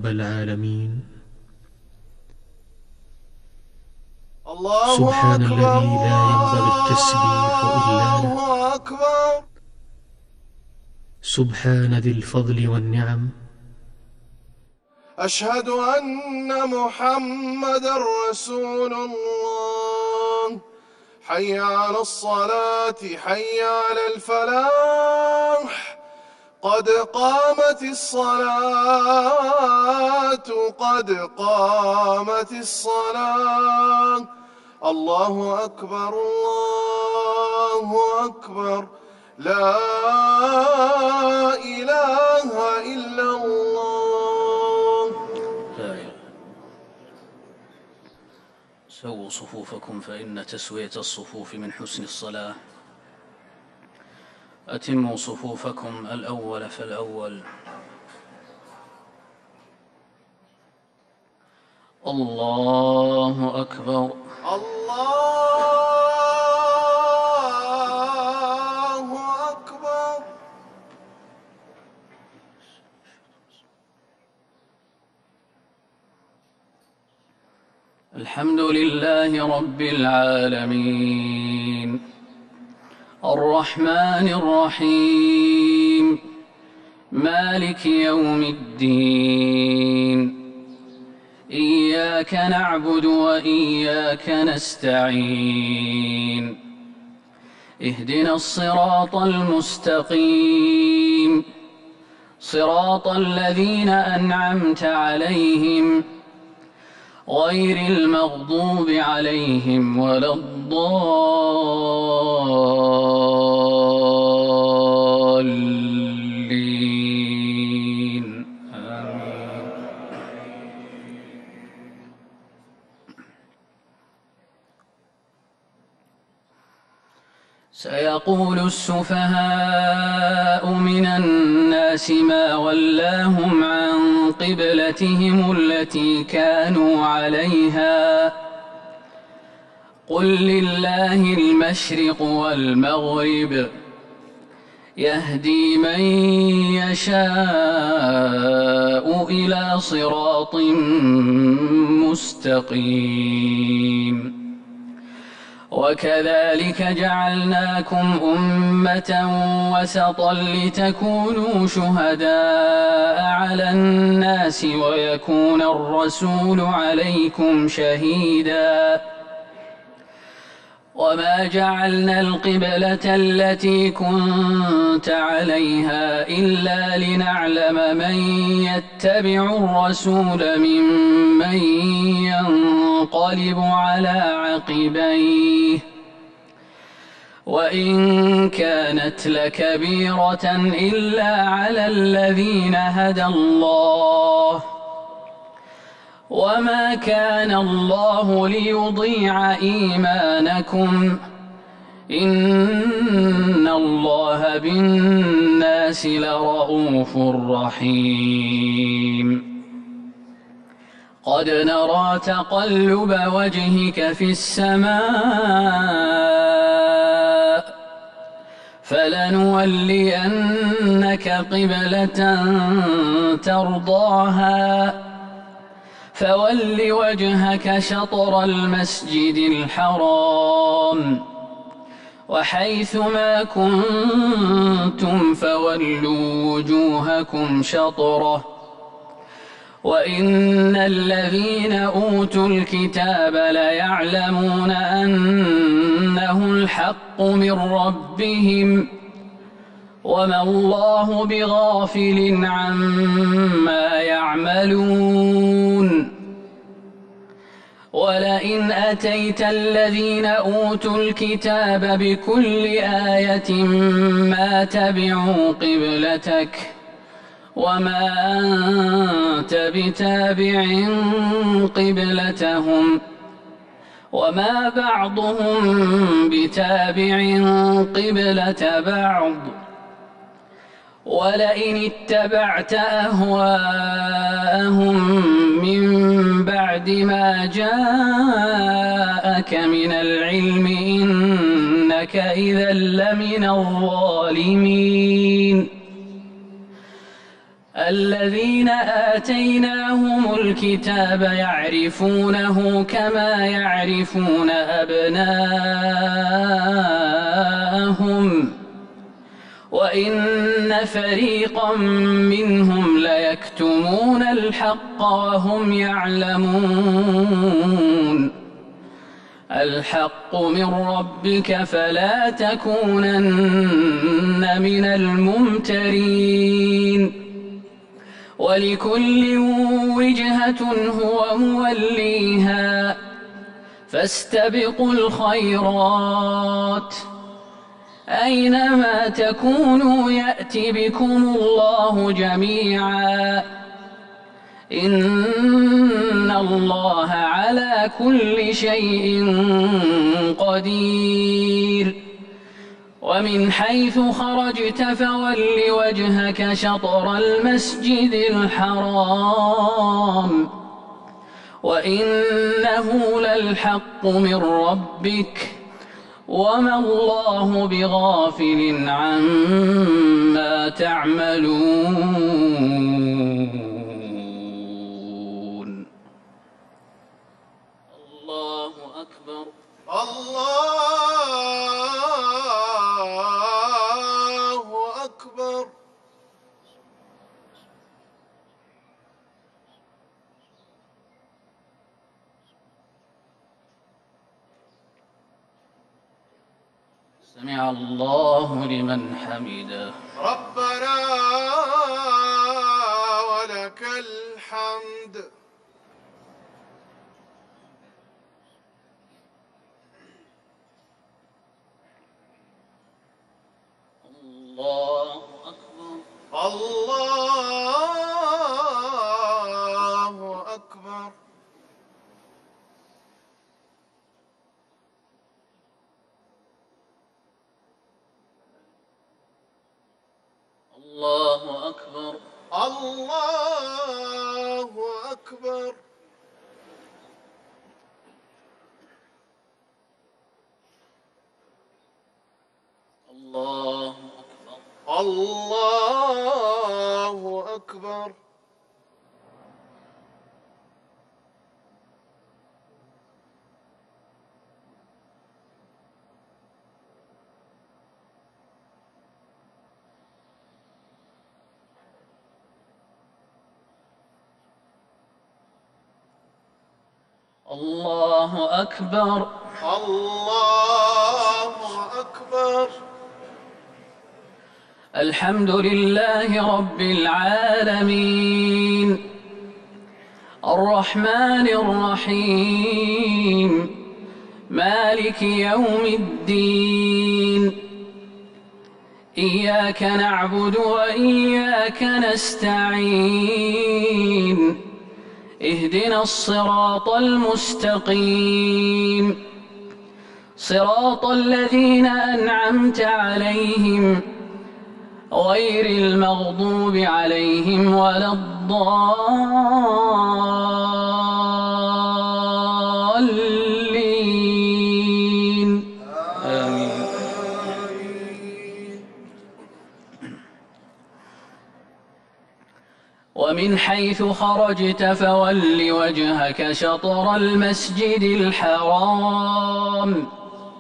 رب العالمين. الله سبحان أكبر الذي لا ينبغي التسبيح إلا له. الله أكبر. سبحان ذي الفضل والنعم. أشهد أن محمدًا رسول الله. حي على الصلاة حي على الفلاح. قد قامت الصلاة قد قامت الصلاة. الله أكبر الله أكبر. لا إله إلا الله. لا إله. سووا صفوفكم فإن تسوية الصفوف من حسن الصلاة. أتموا صفوفكم الأول فالأول. الله أكبر. الله أكبر. الحمد لله رب العالمين الرحمن الرحيم مالك يوم الدين. إياك نعبد وإياك نستعين. اهدنا الصراط المستقيم صراط الذين أنعمت عليهم غير المغضوب عليهم ولا الضالين. آمين. سيقول السفهاء من الناس ما ولاهم عن قبلتهم التي كانوا عليها قل لله المشرق والمغرب يهدي من يشاء إلى صراط مستقيم. وكذلك جعلناكم أمة وسطا لتكونوا شهداء على الناس ويكون الرسول عليكم شهيدا. وما جعلنا القبلة التي كنت عليها إلا لنعلم من يتبع الرسول ممن ينقلب على عقبيه وإن كانت لكبيرة إلا على الذين هدى الله وما كان الله ليضيع إيمانكم إن الله بالناس لرءوف رحيم. قد نرى تقلب وجهك في السماء فلنولينك قبلة ترضاها فول وجهك شطر المسجد الحرام وحيث ما كنتم فولوا وجوهكم شطره وإن الذين أوتوا الكتاب ليعلمون أنه الحق من ربهم وما الله بغافل عما يعملون. ولئن أتيت الذين أوتوا الكتاب بكل آية ما تبعوا قبلتك وما أنت بتابع قبلتهم وما بعضهم بتابع قبلة بعض ولئن اتبعت أهواءهم من بعد ما جاءك من العلم إنك إذا لمن الظالمين. الذين آتيناهم الكتاب يعرفونه كما يعرفون أبناءهم وإن فريقا منهم ليكتمون الحق وهم يعلمون الحق من ربك فلا تكونن من الممترين ولكل وجهة هو موليها فاستبقوا الخيرات أينما تكونوا يأت بكم الله جميعا إن الله على كل شيء قدير ومن حيث خرجت فول وجهك شطر المسجد الحرام وإنه للحق من ربك وما الله بغافل عما تعملون الله أكبر الله أكبر سمع الله لمن حمده ربنا ولك الحمد الله أكبر الله أكبر الله أكبر الله أكبر الله أكبر الله أكبر الله أكبر الله أكبر الحمد لله رب العالمين الرحمن الرحيم مالك يوم الدين إياك نعبد وإياك نستعين اهدنا الصراط المستقيم صراط الذين أنعمت عليهم غير المغضوب عليهم ولا الضالين آمين ومن حيث خرجت فول وجهك شطر المسجد الحرام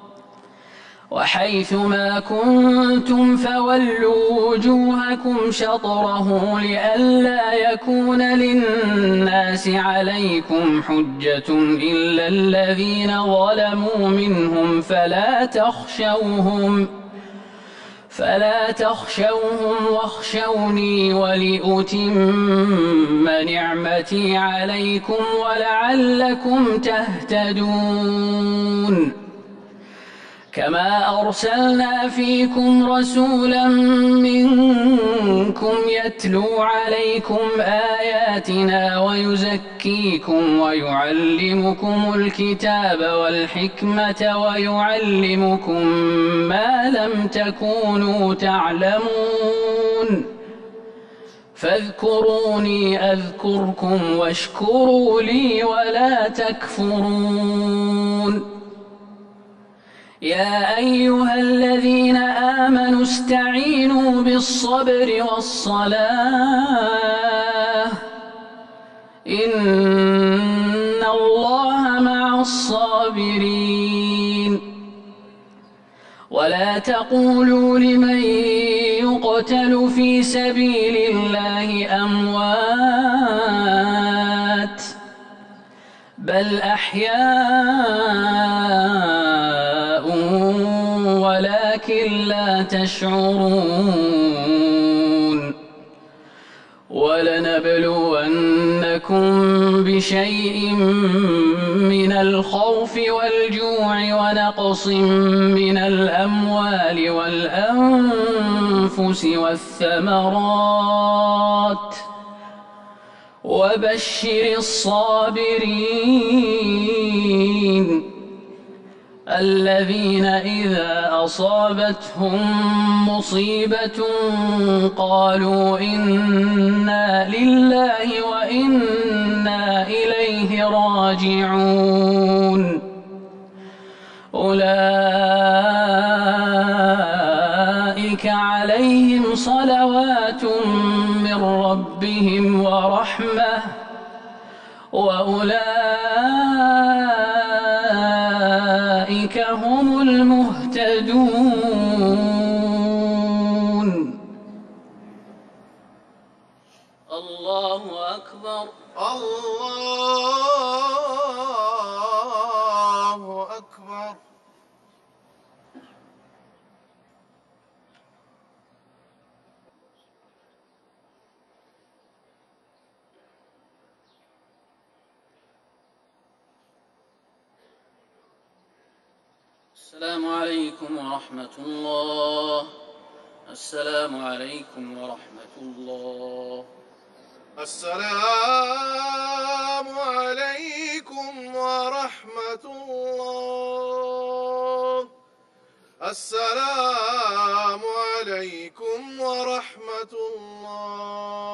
وحيث ما كنتم فولوا وجوهكم شطره لئلا يكون للناس عليكم حجة إلا الذين ظلموا منهم فلا تخشوهم واخشوني ولأتم نعمتي عليكم ولعلكم تهتدون كما أرسلنا فيكم رسولا منكم يتلو عليكم آياتنا ويزكيكم ويعلمكم الكتاب والحكمة ويعلمكم ما لم تكونوا تعلمون فاذكروني أذكركم واشكروا لي ولا تكفرون يا أيها الذين آمنوا استعينوا بالصبر والصلاة إن الله مع الصابرين ولا تقولوا لمن يقتل في سبيل الله أموات بل أحياء ولكن لا تشعرون ولنبلونكم بشيء من الخوف والجوع ونقص من الأموال والأنفس والثمرات وبشر الصابرين الذين إذا أصابتهم مصيبة قالوا إنا لله وإنا إليه راجعون أولئك عليهم صلوات من ربهم ورحمة وأولئك هم المهتدون. الله أكبر. الله أكبر. السلام عليكم ورحمة الله. السلام عليكم ورحمة الله. السلام عليكم ورحمة الله. السلام عليكم ورحمة الله.